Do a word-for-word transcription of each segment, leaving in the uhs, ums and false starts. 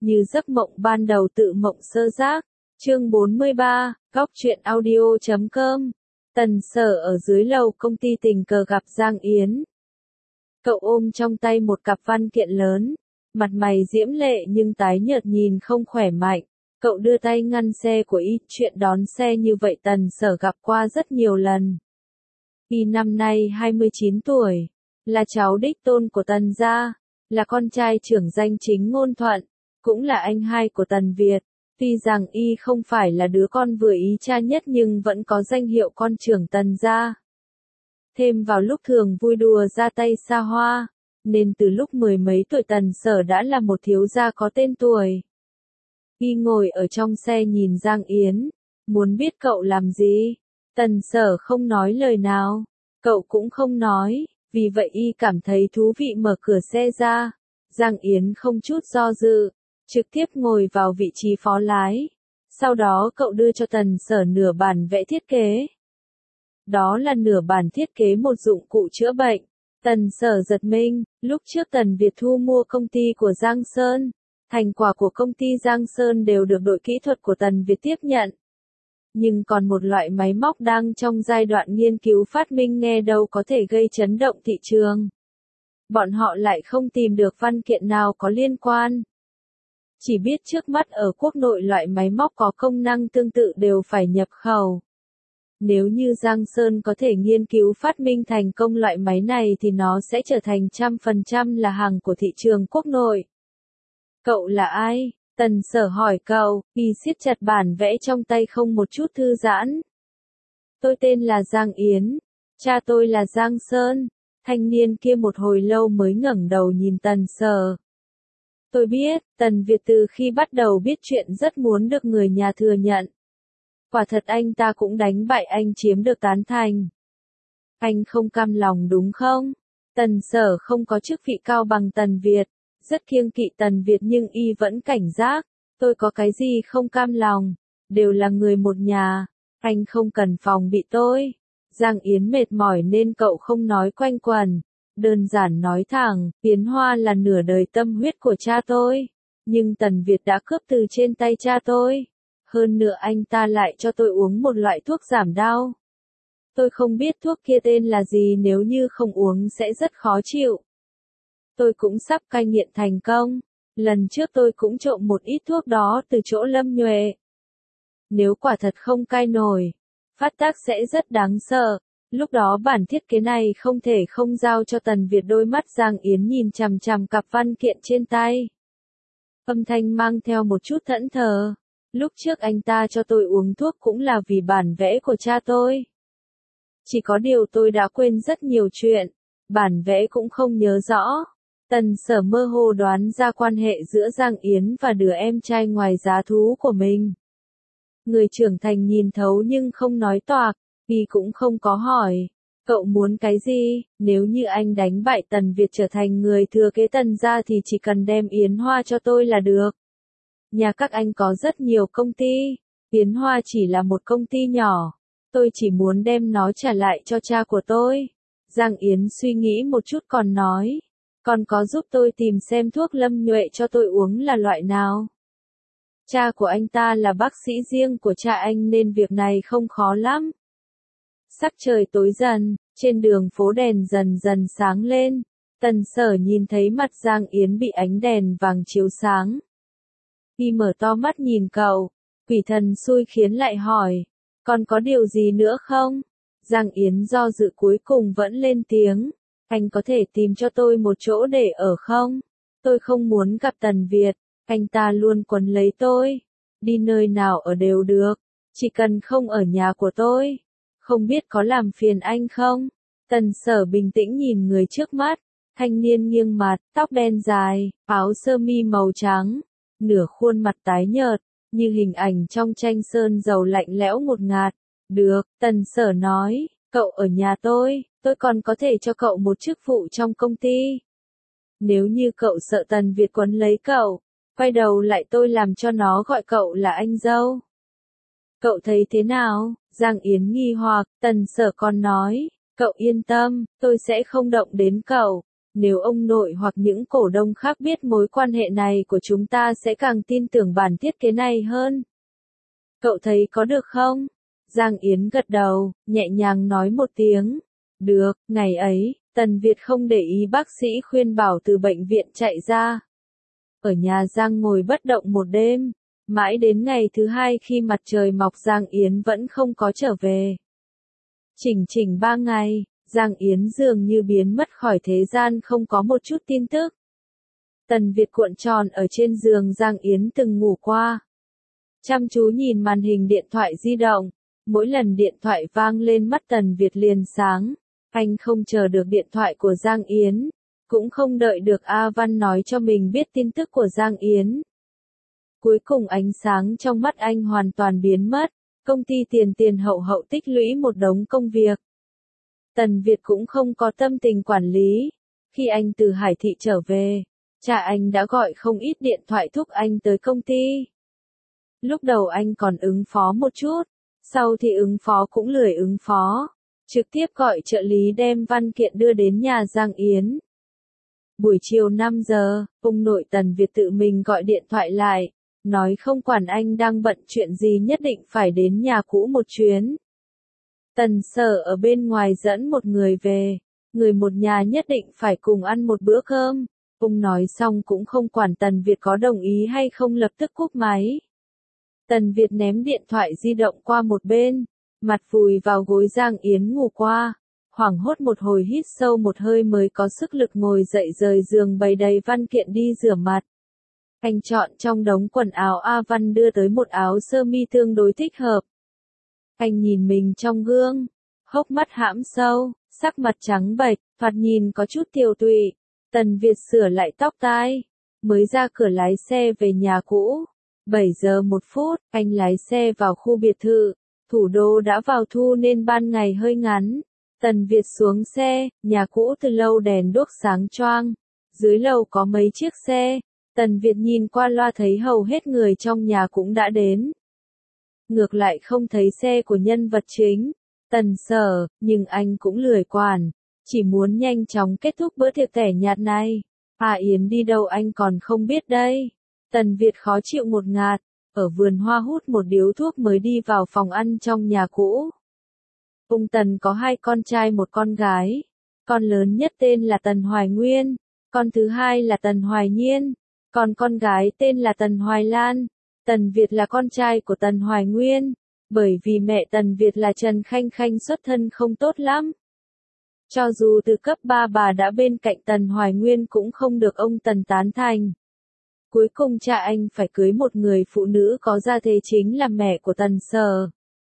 như giấc mộng ban đầu tự mộng sơ giác. Chương bốn mươi ba, góc truyện audio chấm com. Tần Sở ở dưới lầu công ty tình cờ gặp Giang Yến. Cậu ôm trong tay một cặp văn kiện lớn, mặt mày diễm lệ nhưng tái nhợt nhìn không khỏe mạnh. Cậu đưa tay ngăn xe của y, chuyện đón xe như vậy Tần Sở gặp qua rất nhiều lần. Y năm nay hai mươi chín tuổi, là cháu đích tôn của Tần gia, là con trai trưởng danh chính ngôn thuận, cũng là anh hai của Tần Việt. Tuy rằng y không phải là đứa con vừa ý cha nhất nhưng vẫn có danh hiệu con trưởng Tần gia. Thêm vào lúc thường vui đùa ra tay xa hoa, nên từ lúc mười mấy tuổi Tần Sở đã là một thiếu gia có tên tuổi. Y ngồi ở trong xe nhìn Giang Yến, muốn biết cậu làm gì. Tần Sở không nói lời nào, cậu cũng không nói, vì vậy y cảm thấy thú vị mở cửa xe ra. Giang Yến không chút do dự, trực tiếp ngồi vào vị trí phó lái. Sau đó cậu đưa cho Tần Sở nửa bản vẽ thiết kế. Đó là nửa bản thiết kế một dụng cụ chữa bệnh. Tần Sở giật mình, lúc trước Tần Việt thu mua công ty của Giang Sơn. Thành quả của công ty Giang Sơn đều được đội kỹ thuật của Tần Việt tiếp nhận. Nhưng còn một loại máy móc đang trong giai đoạn nghiên cứu phát minh nghe đâu có thể gây chấn động thị trường. Bọn họ lại không tìm được văn kiện nào có liên quan. Chỉ biết trước mắt ở quốc nội loại máy móc có công năng tương tự đều phải nhập khẩu. Nếu như Giang Sơn có thể nghiên cứu phát minh thành công loại máy này thì nó sẽ trở thành trăm phần trăm là hàng của thị trường quốc nội. Cậu là ai? Tần Sở hỏi cậu, y siết chặt bản vẽ trong tay không một chút thư giãn. Tôi tên là Giang Yến, cha tôi là Giang Sơn. Thanh niên kia một hồi lâu mới ngẩng đầu nhìn Tần Sở. Tôi biết, Tần Việt từ khi bắt đầu biết chuyện rất muốn được người nhà thừa nhận. Quả thật anh ta cũng đánh bại anh chiếm được tán thành. Anh không cam lòng đúng không? Tần Sở không có chức vị cao bằng Tần Việt, rất kiêng kỵ Tần Việt nhưng y vẫn cảnh giác. Tôi có cái gì không cam lòng, đều là người một nhà, anh không cần phòng bị tôi. Giang Yến mệt mỏi nên cậu không nói quanh quẩn, đơn giản nói thẳng, Yến Hoa là nửa đời tâm huyết của cha tôi, nhưng Tần Việt đã cướp từ trên tay cha tôi. Hơn nữa anh ta lại cho tôi uống một loại thuốc giảm đau. Tôi không biết thuốc kia tên là gì, nếu như không uống sẽ rất khó chịu. Tôi cũng sắp cai nghiện thành công, lần trước tôi cũng trộm một ít thuốc đó từ chỗ Lâm Nhuệ. Nếu quả thật không cai nổi, phát tác sẽ rất đáng sợ. Lúc đó bản thiết kế này không thể không giao cho Tần Việt. Đôi mắt Giang Yến nhìn chằm chằm cặp văn kiện trên tay. Âm thanh mang theo một chút thẫn thờ. Lúc trước anh ta cho tôi uống thuốc cũng là vì bản vẽ của cha tôi. Chỉ có điều tôi đã quên rất nhiều chuyện, bản vẽ cũng không nhớ rõ. Tần Sở mơ hồ đoán ra quan hệ giữa Giang Yến và đứa em trai ngoài giá thú của mình. Người trưởng thành nhìn thấu nhưng không nói toạc, vì cũng không có hỏi. Cậu muốn cái gì? Nếu như anh đánh bại Tần Việt trở thành người thừa kế Tần gia thì chỉ cần đem Yến Hoa cho tôi là được. Nhà các anh có rất nhiều công ty, Yến Hoa chỉ là một công ty nhỏ. Tôi chỉ muốn đem nó trả lại cho cha của tôi. Giang Yến suy nghĩ một chút còn nói. Còn có giúp tôi tìm xem thuốc Lâm Nhuệ cho tôi uống là loại nào. Cha của anh ta là bác sĩ riêng của cha anh nên việc này không khó lắm. Sắc trời tối dần, trên đường phố đèn dần dần sáng lên. Tần Sở nhìn thấy mặt Giang Yến bị ánh đèn vàng chiếu sáng. Y mở to mắt nhìn cậu, quỷ thần xui khiến lại hỏi, còn có điều gì nữa không? Giang Yến do dự cuối cùng vẫn lên tiếng, anh có thể tìm cho tôi một chỗ để ở không? Tôi không muốn gặp Tần Việt, anh ta luôn quấn lấy tôi, đi nơi nào ở đều được, chỉ cần không ở nhà của tôi. Không biết có làm phiền anh không? Tần Sở bình tĩnh nhìn người trước mắt, thanh niên nghiêng mặt, tóc đen dài, áo sơ mi màu trắng, nửa khuôn mặt tái nhợt, như hình ảnh trong tranh sơn dầu lạnh lẽo ngột ngạt. Được, Tần Sở nói, cậu ở nhà tôi, tôi còn có thể cho cậu một chức vụ trong công ty. Nếu như cậu sợ Tần Việt quấn lấy cậu, quay đầu lại tôi làm cho nó gọi cậu là anh dâu. Cậu thấy thế nào? Giang Yến nghi hoặc, Tần Sở còn nói, cậu yên tâm, tôi sẽ không động đến cậu. Nếu ông nội hoặc những cổ đông khác biết mối quan hệ này của chúng ta sẽ càng tin tưởng bản thiết kế này hơn. Cậu thấy có được không? Giang Yến gật đầu, nhẹ nhàng nói một tiếng. Được, ngày ấy, Tần Việt không để ý bác sĩ khuyên bảo từ bệnh viện chạy ra. Ở nhà Giang ngồi bất động một đêm, mãi đến ngày thứ hai khi mặt trời mọc Giang Yến vẫn không có trở về. Chỉnh chỉnh ba ngày, Giang Yến dường như biến mất khỏi thế gian không có một chút tin tức. Tần Việt cuộn tròn ở trên giường Giang Yến từng ngủ qua. Chăm chú nhìn màn hình điện thoại di động, mỗi lần điện thoại vang lên mắt Tần Việt liền sáng. Anh không chờ được điện thoại của Giang Yến, cũng không đợi được A Văn nói cho mình biết tin tức của Giang Yến. Cuối cùng ánh sáng trong mắt anh hoàn toàn biến mất, công ty tiền tiền hậu hậu tích lũy một đống công việc. Tần Việt cũng không có tâm tình quản lý. Khi anh từ Hải Thị trở về, cha anh đã gọi không ít điện thoại thúc anh tới công ty. Lúc đầu anh còn ứng phó một chút, sau thì ứng phó cũng lười ứng phó. Trực tiếp gọi trợ lý đem văn kiện đưa đến nhà Giang Yến. Buổi chiều năm giờ, ông nội Tần Việt tự mình gọi điện thoại lại, nói không quản anh đang bận chuyện gì nhất định phải đến nhà cũ một chuyến. Tần Sở ở bên ngoài dẫn một người về, người một nhà nhất định phải cùng ăn một bữa cơm. Ông nói xong cũng không quản Tần Việt có đồng ý hay không lập tức cúp máy. Tần Việt ném điện thoại di động qua một bên, mặt vùi vào gối Giang Yến ngủ qua, hoảng hốt một hồi hít sâu một hơi mới có sức lực ngồi dậy rời giường bày đầy văn kiện đi rửa mặt. Anh chọn trong đống quần áo A Văn đưa tới một áo sơ mi tương đối thích hợp. Anh nhìn mình trong gương, hốc mắt hãm sâu, sắc mặt trắng bệch, thoạt nhìn có chút tiều tụy. Tần Việt sửa lại tóc tai, mới ra cửa lái xe về nhà cũ. bảy giờ một phút, anh lái xe vào khu biệt thự. Thủ đô đã vào thu nên ban ngày hơi ngắn. Tần Việt xuống xe, nhà cũ từ lâu đèn đuốc sáng choang. Dưới lầu có mấy chiếc xe. Tần Việt nhìn qua loa thấy hầu hết người trong nhà cũng đã đến. Ngược lại không thấy xe của nhân vật chính, Tần Sở, nhưng anh cũng lười quản. Chỉ muốn nhanh chóng kết thúc bữa tiệc tẻ nhạt này. À Yến đi đâu anh còn không biết đây. Tần Việt khó chịu một ngạt. Ở vườn hoa hút một điếu thuốc mới đi vào phòng ăn trong nhà cũ. Ông Tần có hai con trai một con gái. Con lớn nhất tên là Tần Hoài Nguyên, con thứ hai là Tần Hoài Nhiên, còn con gái tên là Tần Hoài Lan. Tần Việt là con trai của Tần Hoài Nguyên, bởi vì mẹ Tần Việt là Trần Khanh Khanh xuất thân không tốt lắm. Cho dù từ cấp ba bà đã bên cạnh Tần Hoài Nguyên cũng không được ông Tần tán thành. Cuối cùng cha anh phải cưới một người phụ nữ có gia thế chính là mẹ của Tần Sở.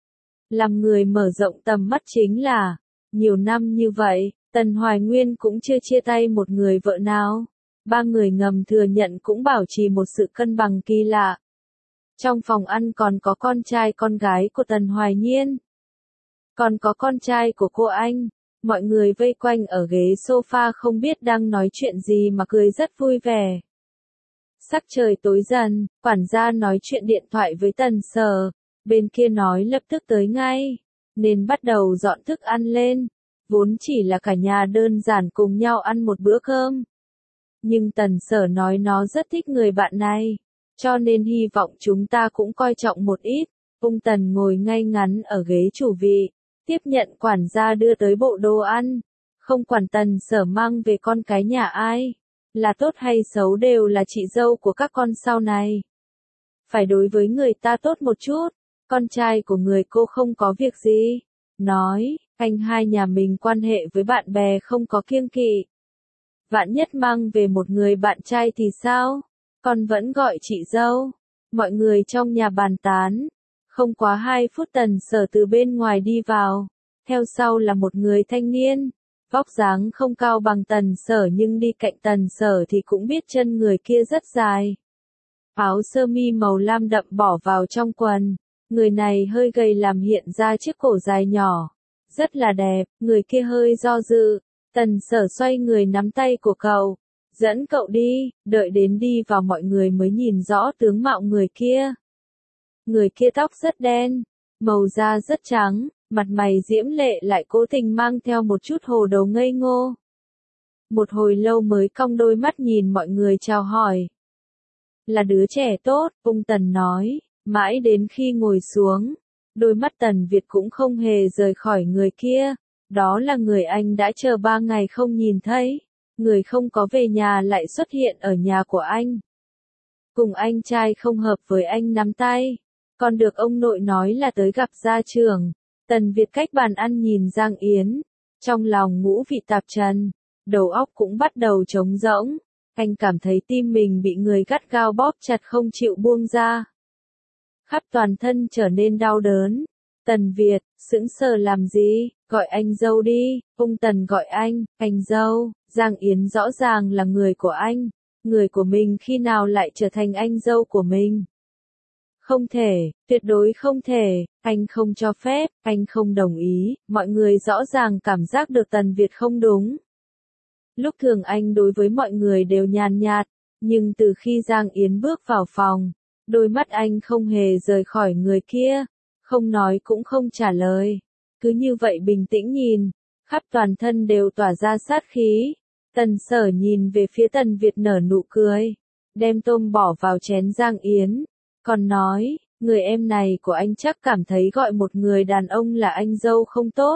Làm người mở rộng tầm mắt chính là, nhiều năm như vậy, Tần Hoài Nguyên cũng chưa chia tay một người vợ nào. Ba người ngầm thừa nhận cũng bảo trì một sự cân bằng kỳ lạ. Trong phòng ăn còn có con trai con gái của Tần Hoài Nhiên. Còn có con trai của cô anh. Mọi người vây quanh ở ghế sofa không biết đang nói chuyện gì mà cười rất vui vẻ. Sắc trời tối dần, quản gia nói chuyện điện thoại với Tần Sở, bên kia nói lập tức tới ngay, nên bắt đầu dọn thức ăn lên, vốn chỉ là cả nhà đơn giản cùng nhau ăn một bữa cơm. Nhưng Tần Sở nói nó rất thích người bạn này, cho nên hy vọng chúng ta cũng coi trọng một ít. Ông Tần ngồi ngay ngắn ở ghế chủ vị, tiếp nhận quản gia đưa tới bộ đồ ăn, không quản Tần Sở mang về con cái nhà ai. Là tốt hay xấu đều là chị dâu của các con sau này. Phải đối với người ta tốt một chút. Con trai của người cô không có việc gì. Nói, anh hai nhà mình quan hệ với bạn bè không có kiêng kỵ. Vạn nhất mang về một người bạn trai thì sao? Con vẫn gọi chị dâu. Mọi người trong nhà bàn tán. Không quá hai phút Tần Sở từ bên ngoài đi vào. Theo sau là một người thanh niên. Vóc dáng không cao bằng Tần Sở nhưng đi cạnh Tần Sở thì cũng biết chân người kia rất dài. Áo sơ mi màu lam đậm bỏ vào trong quần. Người này hơi gầy làm hiện ra chiếc cổ dài nhỏ. Rất là đẹp, người kia hơi do dự. Tần Sở xoay người nắm tay của cậu. Dẫn cậu đi, đợi đến đi vào mọi người mới nhìn rõ tướng mạo người kia. Người kia tóc rất đen, màu da rất trắng. Mặt mày diễm lệ lại cố tình mang theo một chút hồ đồ ngây ngô. một hồi lâu mới cong đôi mắt nhìn mọi người chào hỏi. Là đứa trẻ tốt, ung Tần nói, mãi đến khi ngồi xuống, đôi mắt Tần Việt cũng không hề rời khỏi người kia, đó là người anh đã chờ ba ngày không nhìn thấy, người không có về nhà lại xuất hiện ở nhà của anh. Cùng anh trai không hợp với anh nắm tay, còn được ông nội nói là tới gặp gia trưởng. Tần Việt cách bàn ăn nhìn Giang Yến, trong lòng ngũ vị tạp trần, đầu óc cũng bắt đầu trống rỗng, anh cảm thấy tim mình bị người gắt gao bóp chặt không chịu buông ra. Khắp toàn thân trở nên đau đớn. Tần Việt, sững sờ làm gì, gọi anh dâu đi, ung Tần gọi anh, anh dâu, Giang Yến rõ ràng là người của anh, người của mình khi nào lại trở thành anh dâu của mình. Không thể, tuyệt đối không thể, anh không cho phép, anh không đồng ý, mọi người rõ ràng cảm giác được Tần Việt không đúng. Lúc thường anh đối với mọi người đều nhàn nhạt, nhưng từ khi Giang Yến bước vào phòng, đôi mắt anh không hề rời khỏi người kia, không nói cũng không trả lời, cứ như vậy bình tĩnh nhìn, khắp toàn thân đều tỏa ra sát khí. Tần Sở nhìn về phía Tần Việt nở nụ cười, đem tôm bỏ vào chén Giang Yến, còn nói, người em này của anh chắc cảm thấy gọi một người đàn ông là anh dâu không tốt.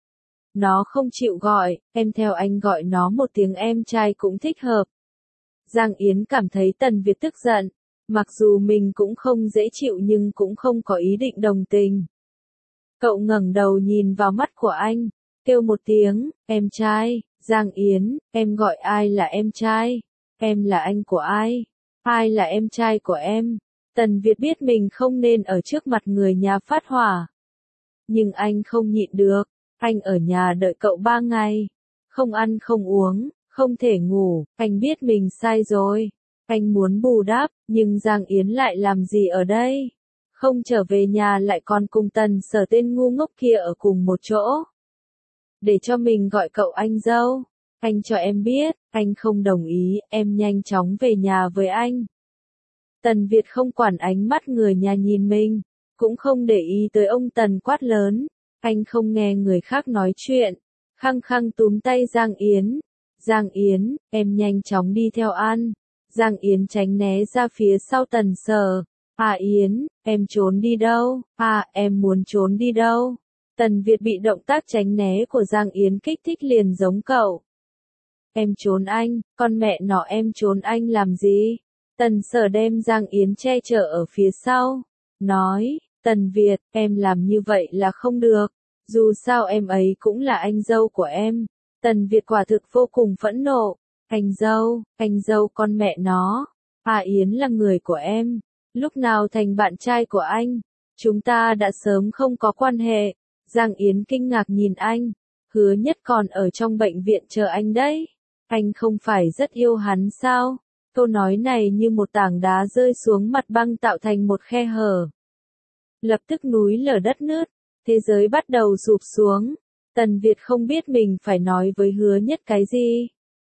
Nó không chịu gọi, em theo anh gọi nó một tiếng em trai cũng thích hợp. Giang Yến cảm thấy Tần Việt tức giận, mặc dù mình cũng không dễ chịu nhưng cũng không có ý định đồng tình. Cậu ngẩng đầu nhìn vào mắt của anh, kêu một tiếng, em trai. Giang Yến, em gọi ai là em trai? Em là anh của ai? Ai là em trai của em? Tần Việt biết mình không nên ở trước mặt người nhà phát hỏa. Nhưng anh không nhịn được, anh ở nhà đợi cậu ba ngày. Không ăn không uống, không thể ngủ, anh biết mình sai rồi. Anh muốn bù đắp, nhưng Giang Yến lại làm gì ở đây? Không trở về nhà lại còn cùng Tần Sở tên ngu ngốc kia ở cùng một chỗ. Để cho mình gọi cậu anh dâu. Anh cho em biết, anh không đồng ý, em nhanh chóng về nhà với anh. Tần Việt không quản ánh mắt người nhà nhìn mình, cũng không để ý tới ông Tần quát lớn. Anh không nghe người khác nói chuyện, khăng khăng túm tay Giang Yến. Giang Yến, em nhanh chóng đi theo ăn. Giang Yến tránh né ra phía sau Tần Sở. À Yến, em trốn đi đâu? À, em muốn trốn đi đâu? Tần Việt bị động tác tránh né của Giang Yến kích thích liền giống cậu. Em trốn anh, con mẹ nó em trốn anh làm gì? Tần Sở đem Giang Yến che chở ở phía sau, nói, Tần Việt, em làm như vậy là không được, dù sao em ấy cũng là anh dâu của em. Tần Việt quả thực vô cùng phẫn nộ, anh dâu, anh dâu con mẹ nó, à Yến là người của em, lúc nào thành bạn trai của anh, chúng ta đã sớm không có quan hệ. Giang Yến kinh ngạc nhìn anh, Hứa Nhất còn ở trong bệnh viện chờ anh đấy, anh không phải rất yêu hắn sao? Câu nói này như một tảng đá rơi xuống mặt băng tạo thành một khe hở. Lập tức núi lở đất nứt, thế giới bắt đầu sụp xuống. Tần Việt không biết mình phải nói với Hứa Nhất cái gì.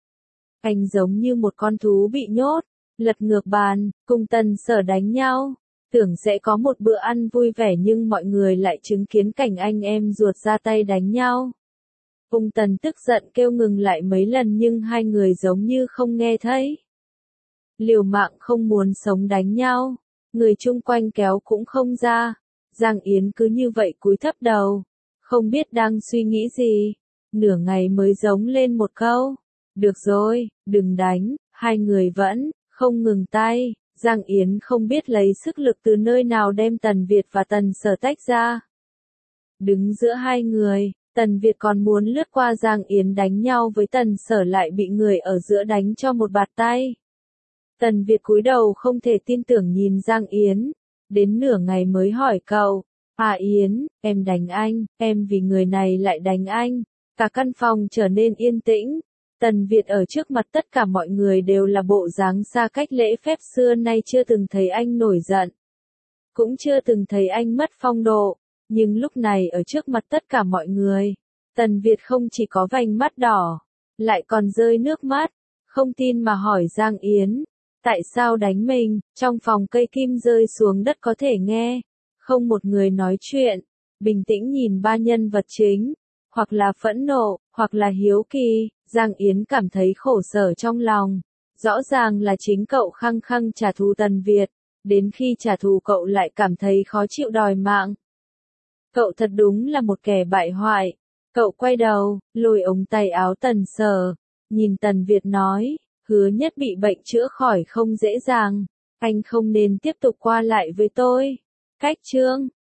Anh giống như một con thú bị nhốt, lật ngược bàn, cùng Tần Sở đánh nhau. Tưởng sẽ có một bữa ăn vui vẻ nhưng mọi người lại chứng kiến cảnh anh em ruột ra tay đánh nhau. Ung Tần tức giận kêu ngừng lại mấy lần nhưng hai người giống như không nghe thấy. Liều mạng không muốn sống đánh nhau, người chung quanh kéo cũng không ra. Giang Yến cứ như vậy cúi thấp đầu, không biết đang suy nghĩ gì. Nửa ngày mới giống lên một câu, được rồi, đừng đánh, hai người vẫn không ngừng tay. Giang Yến không biết lấy sức lực từ nơi nào đem Tần Việt và Tần Sở tách ra. Đứng giữa hai người, Tần Việt còn muốn lướt qua Giang Yến đánh nhau với Tần Sở lại bị người ở giữa đánh cho một bạt tay. Tần Việt cúi đầu không thể tin tưởng nhìn Giang Yến, đến nửa ngày mới hỏi cậu, à Yến, em đánh anh, em vì người này lại đánh anh. Cả căn phòng trở nên yên tĩnh. Tần Việt ở trước mặt tất cả mọi người đều là bộ dáng xa cách lễ phép xưa nay chưa từng thấy anh nổi giận. Cũng chưa từng thấy anh mất phong độ. Nhưng lúc này ở trước mặt tất cả mọi người, Tần Việt không chỉ có vành mắt đỏ, lại còn rơi nước mắt, không tin mà hỏi Giang Yến, tại sao đánh mình? Trong phòng cây kim rơi xuống đất có thể nghe, không một người nói chuyện, bình tĩnh nhìn ba nhân vật chính, hoặc là phẫn nộ, hoặc là hiếu kỳ, Giang Yến cảm thấy khổ sở trong lòng. Rõ ràng là chính cậu khăng khăng trả thù Tần Việt, đến khi trả thù cậu lại cảm thấy khó chịu đòi mạng. Cậu thật đúng là một kẻ bại hoại. Cậu quay đầu, lôi ống tay áo Tần Sở, nhìn Tần Việt nói, Hứa Nhất bị bệnh chữa khỏi không dễ dàng, anh không nên tiếp tục qua lại với tôi. Cách chương